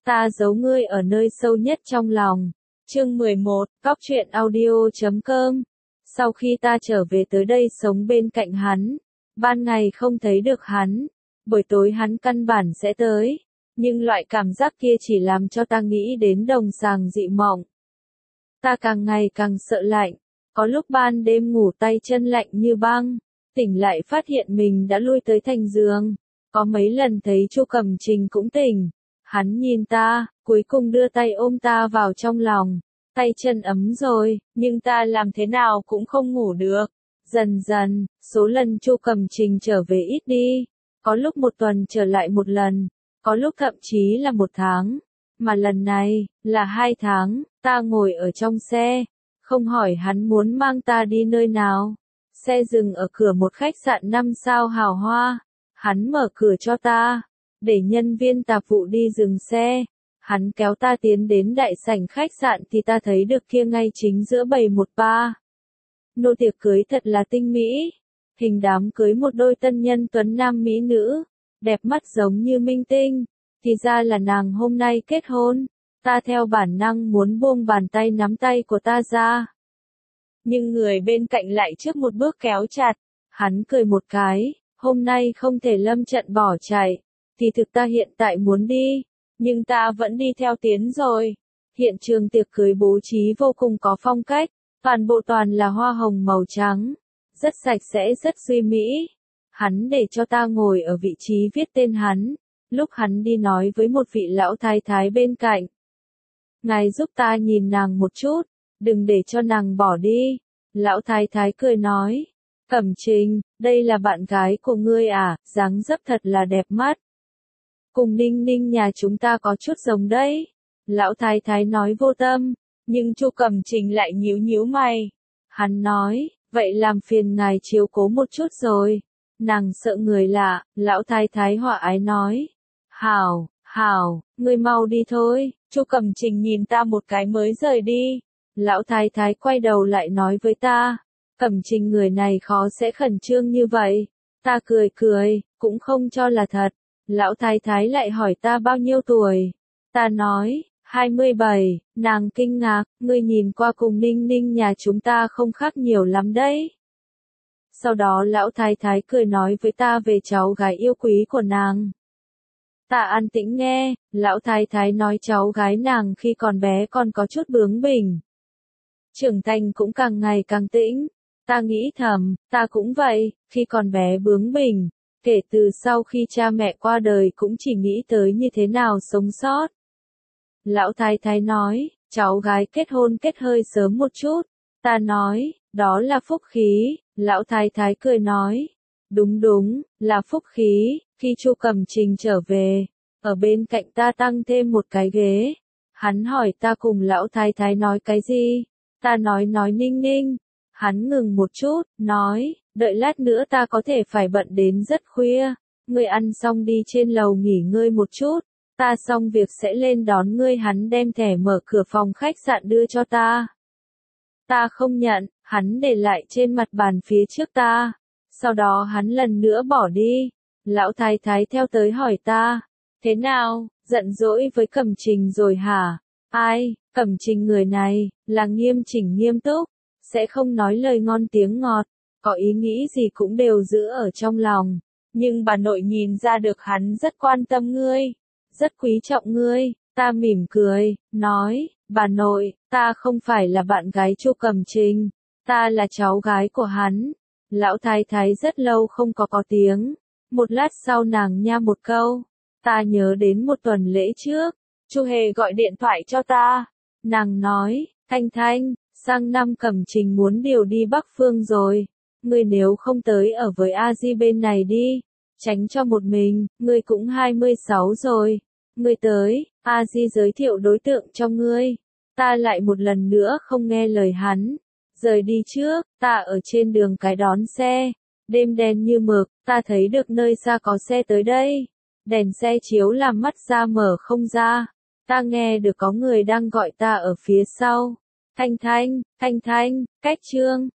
Ta giấu ngươi ở nơi sâu nhất trong lòng. Chương 11, Cóc truyện audio.com. Sau khi ta trở về tới đây sống bên cạnh hắn, ban ngày không thấy được hắn, buổi tối hắn căn bản sẽ tới, nhưng loại cảm giác kia chỉ làm cho ta nghĩ đến đồng sàng dị mộng. Ta càng ngày càng sợ lạnh, có lúc ban đêm ngủ tay chân lạnh như băng, tỉnh lại phát hiện mình đã lui tới thành giường, có mấy lần thấy Chu Cẩm Trình cũng tỉnh. Hắn nhìn ta, cuối cùng đưa tay ôm ta vào trong lòng, tay chân ấm rồi, nhưng ta làm thế nào cũng không ngủ được. Dần dần, số lần Chu Cẩm Trình trở về ít đi, có lúc một tuần trở lại một lần, có lúc thậm chí là một tháng, mà lần này, là 2 tháng, ta ngồi ở trong xe, không hỏi hắn muốn mang ta đi nơi nào. Xe dừng ở cửa một khách sạn 5 sao hào hoa, hắn mở cửa cho ta, để nhân viên tạp vụ đi dừng xe. Hắn kéo ta tiến đến đại sảnh khách sạn thì ta thấy được kia ngay chính giữa bày một bar. Nô tiệc cưới thật là tinh mỹ. Hình đám cưới một đôi tân nhân tuấn nam mỹ nữ, đẹp mắt giống như minh tinh. Thì ra là nàng hôm nay kết hôn. Ta theo bản năng muốn buông bàn tay nắm tay của ta ra. Nhưng người bên cạnh lại trước một bước kéo chặt. Hắn cười một cái, hôm nay không thể lâm trận bỏ chạy. Thì thực ta hiện tại muốn đi, nhưng ta vẫn đi theo tiến rồi. Hiện trường tiệc cưới bố trí vô cùng có phong cách, toàn là hoa hồng màu trắng, rất sạch sẽ rất duy mỹ. Hắn để cho ta ngồi ở vị trí viết tên hắn, lúc hắn đi nói với một vị lão thái thái bên cạnh. Ngài giúp ta nhìn nàng một chút, đừng để cho nàng bỏ đi. Lão thái thái cười nói, Cẩm Trình, đây là bạn gái của ngươi à, dáng dấp thật là đẹp mắt. Cùng Ninh Ninh nhà chúng ta có chút giống đấy. Lão thái thái nói vô tâm, nhưng Chu Cẩm Trình lại nhíu nhíu mày. Hắn nói, vậy làm phiền ngài chiếu cố một chút rồi. Nàng sợ người lạ, lão thái thái hòa ái nói. Hảo, ngươi mau đi thôi. Chu Cẩm Trình nhìn ta một cái mới rời đi. Lão thái thái quay đầu lại nói với ta, Cẩm Trình người này khó sẽ khẩn trương như vậy. Ta cười, cũng không cho là thật. Lão thái thái lại hỏi ta bao nhiêu tuổi. Ta nói, 27, nàng kinh ngạc, ngươi nhìn qua cùng Ninh Ninh nhà chúng ta không khác nhiều lắm đấy. Sau đó lão thái thái cười nói với ta về cháu gái yêu quý của nàng. Ta an tĩnh nghe, lão thái thái nói cháu gái nàng khi còn bé còn có chút bướng bỉnh. Trưởng thành cũng càng ngày càng tĩnh. Ta nghĩ thầm, ta cũng vậy, khi còn bé bướng bỉnh. Kể từ sau khi cha mẹ qua đời cũng chỉ nghĩ tới như thế nào sống sót. Lão thái thái nói, cháu gái kết hôn kết hơi sớm một chút. Ta nói, đó là phúc khí. Lão thái thái cười nói, đúng, là phúc khí. Khi Chu Cẩm Trình trở về, ở bên cạnh ta tăng thêm một cái ghế. Hắn hỏi ta cùng lão thái thái nói cái gì. Ta nói Ninh Ninh. Hắn ngừng một chút, nói, đợi lát nữa ta có thể phải bận đến rất khuya. Ngươi ăn xong đi trên lầu nghỉ ngơi một chút. Ta xong việc sẽ lên đón ngươi. Hắn đem thẻ mở cửa phòng khách sạn đưa cho ta. Ta không nhận, hắn để lại trên mặt bàn phía trước ta. Sau đó hắn lần nữa bỏ đi. Lão thái thái theo tới hỏi ta, thế nào, giận dỗi với Cẩm Trình rồi hả? Ai, Cẩm Trình người này, là nghiêm chỉnh nghiêm túc, sẽ không nói lời ngon tiếng ngọt, có ý nghĩ gì cũng đều giữ ở trong lòng. Nhưng bà nội nhìn ra được hắn rất quan tâm ngươi, rất quý trọng ngươi. Ta mỉm cười, nói, bà nội, ta không phải là bạn gái Chu Cẩm Trình, ta là cháu gái của hắn. Lão thái thái rất lâu không có tiếng. Một lát sau nàng nha một câu, ta nhớ đến một tuần lễ trước, Chu Hề gọi điện thoại cho ta. Nàng nói, Thanh, sang năm Cẩm Trình muốn điều đi Bắc Phương rồi. Ngươi nếu không tới ở với A Di bên này đi, tránh cho một mình, ngươi cũng 26 rồi. Ngươi tới, A Di giới thiệu đối tượng cho ngươi. Ta lại một lần nữa không nghe lời hắn. Rời đi trước, ta ở trên đường cái đón xe. Đêm đen như mực, ta thấy được nơi xa có xe tới đây. Đèn xe chiếu làm mắt ra mở không ra. Ta nghe được có người đang gọi ta ở phía sau. Thanh, cách Trương.